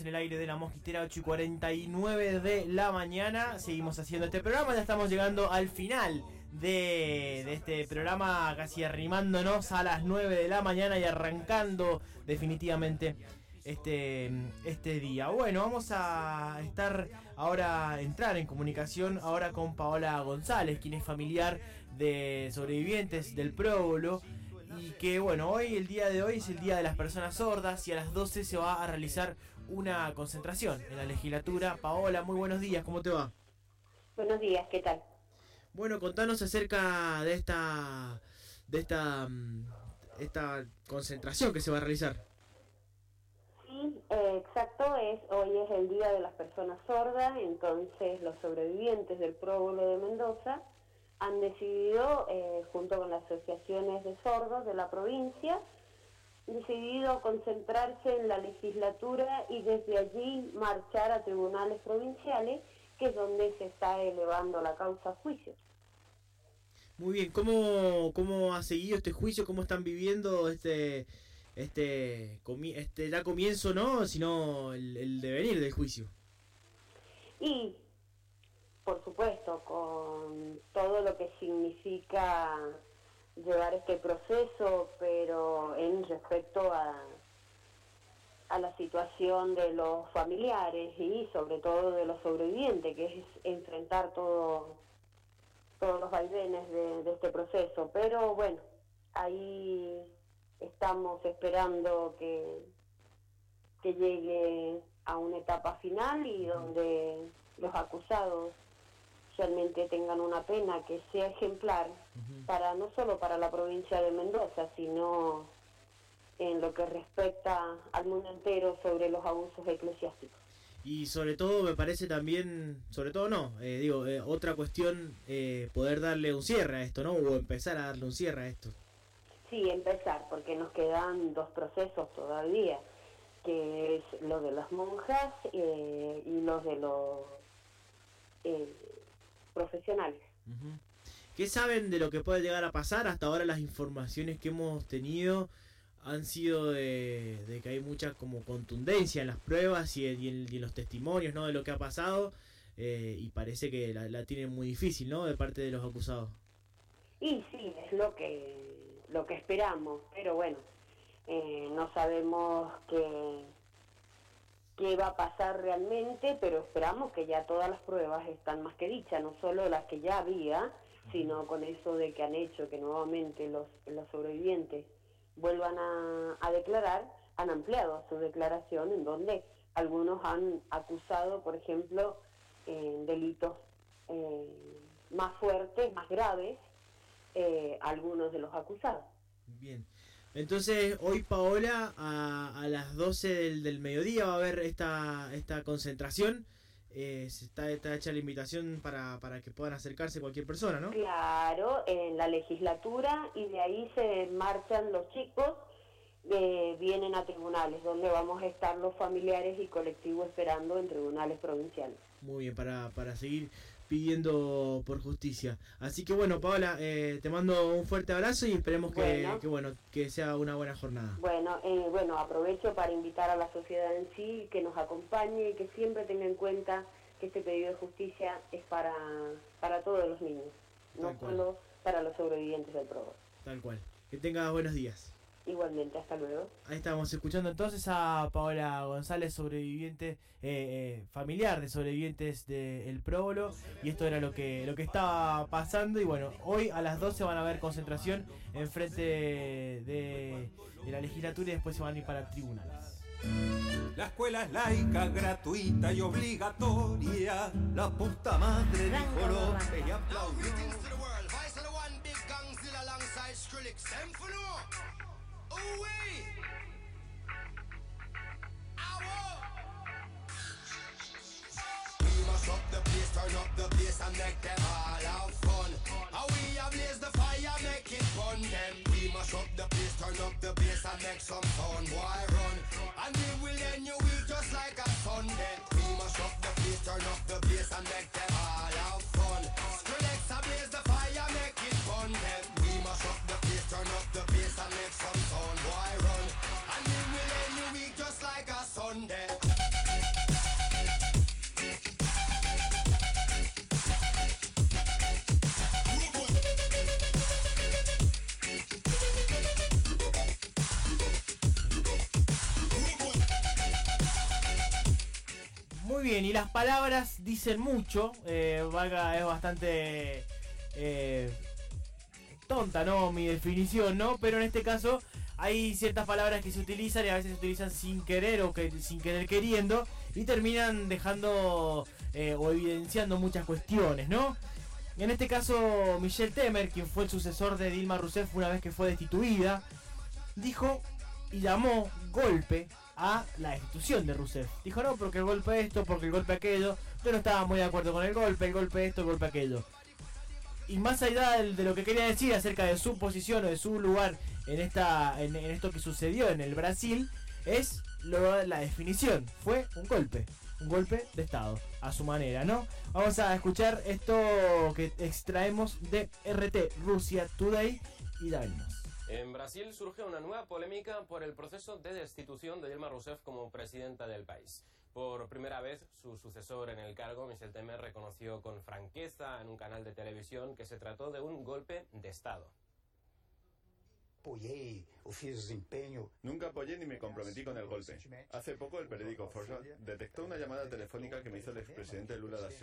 en el aire de La Mosquitera, 8:49 de la mañana. Seguimos haciendo este programa, ya estamos llegando al final de este programa, casi arrimándonos a las 9 de la mañana y arrancando definitivamente este día. Bueno, vamos a entrar en comunicación ahora con Paola González, quien es familiar de sobrevivientes del próbolo. Y que bueno, el día de hoy es el Día de las Personas Sordas y a las 12 se va a realizar una concentración en la legislatura. Paola, muy buenos días, ¿cómo te va? Buenos días, ¿qué tal? Bueno, contanos acerca de esta concentración que se va a realizar. Sí, exacto, hoy es el Día de las Personas Sordas, entonces los sobrevivientes del próbolo de Mendoza han decidido, junto con las asociaciones de sordos de la provincia, decidido concentrarse en la legislatura y desde allí marchar a tribunales provinciales, que es donde se está elevando la causa a juicio. Muy bien, ¿cómo ha seguido este juicio? ¿Cómo están viviendo ya comienzo, no, sino el devenir del juicio? Y por supuesto, con todo lo que significa llevar este proceso, pero en respecto a la situación de los familiares y sobre todo de los sobrevivientes, que es enfrentar todos los vaivenes de este proceso. Pero bueno, ahí estamos esperando que llegue a una etapa final y donde los acusados realmente tengan una pena que sea ejemplar, para no solo para la provincia de Mendoza, sino en lo que respecta al mundo entero sobre los abusos eclesiásticos. Y sobre todo me parece también, otra cuestión, poder darle un cierre a esto, ¿no? O empezar a darle un cierre a esto. Sí, empezar, porque nos quedan 2 procesos todavía, que es lo de las monjas y los de los profesionales. ¿Qué saben de lo que puede llegar a pasar? Hasta ahora las informaciones que hemos tenido han sido de que hay mucha como contundencia en las pruebas y en los testimonios, ¿no? De lo que ha pasado, y parece que la tienen muy difícil, ¿no? De parte de los acusados. Y sí, es lo que esperamos, pero bueno, no sabemos qué va a pasar realmente, pero esperamos que ya todas las pruebas están más que dichas, no solo las que ya había, sino con eso de que han hecho que nuevamente los sobrevivientes vuelvan a declarar, han ampliado su declaración, en donde algunos han acusado, por ejemplo, delitos más fuertes, más graves, algunos de los acusados. Bien. Entonces, hoy, Paola, a las 12 del mediodía va a haber esta concentración. Está hecha la invitación para que puedan acercarse cualquier persona, ¿no? Claro, en la legislatura, y de ahí se marchan los chicos, vienen a tribunales, donde vamos a estar los familiares y colectivos esperando en tribunales provinciales. Muy bien, para seguir pidiendo por justicia. Así que bueno, Paola, te mando un fuerte abrazo y esperemos que sea una buena jornada. Bueno, aprovecho para invitar a la sociedad en sí que nos acompañe y que siempre tenga en cuenta que este pedido de justicia es para todos los niños, no solo para los sobrevivientes del próbolo. Tal cual. Que tengas buenos días. Igualmente, hasta luego. Ahí estamos escuchando entonces a Paola González, sobreviviente, familiar de sobrevivientes del próbolo, y esto era lo que estaba pasando. Y bueno, hoy a las 12 van a haber concentración en frente de la legislatura y después se van a ir para tribunales. La escuela es laica, gratuita y obligatoria. La puta madre dijo López y aplaudió. Up the place, turn up the bass and make them all have fun. How we ablaze the fire, make it fun. Them we mash up the place, turn up the bass and make some sound. Why run? And we will end your week just like a Sunday. We mash up the place, turn up the bass and make them all have fun. Skrillex ablaze the fire, make it fun. Them we mash up the place, turn up the bass and make some sound. Why run? And we will end your week just like a Sunday. Muy bien, y las palabras dicen mucho. Vaga es bastante tonta, ¿no? Mi definición, ¿no? Pero en este caso hay ciertas palabras que se utilizan y a veces se utilizan sin querer o sin querer queriendo y terminan dejando o evidenciando muchas cuestiones, ¿no? En este caso, Michel Temer, quien fue el sucesor de Dilma Rousseff una vez que fue destituida, dijo y llamó golpe a la destitución de Rousseff. Dijo, no, porque el golpe esto, porque el golpe aquello. Yo no estaba muy de acuerdo con el golpe esto, el golpe aquello. Y más allá de lo que quería decir acerca de su posición o de su lugar en esto que sucedió en el Brasil, es la definición. Fue un golpe de Estado, a su manera, ¿no? Vamos a escuchar esto que extraemos de RT Rusia Today y ya venimos. En Brasil surge una nueva polémica por el proceso de destitución de Dilma Rousseff como presidenta del país. Por primera vez, su sucesor en el cargo, Michel Temer, reconoció con franqueza en un canal de televisión que se trató de un golpe de Estado. Nunca apoyé ni me comprometí con el golpe. Hace poco el periódico Forza detectó una llamada telefónica que me hizo el expresidente Lula da Silva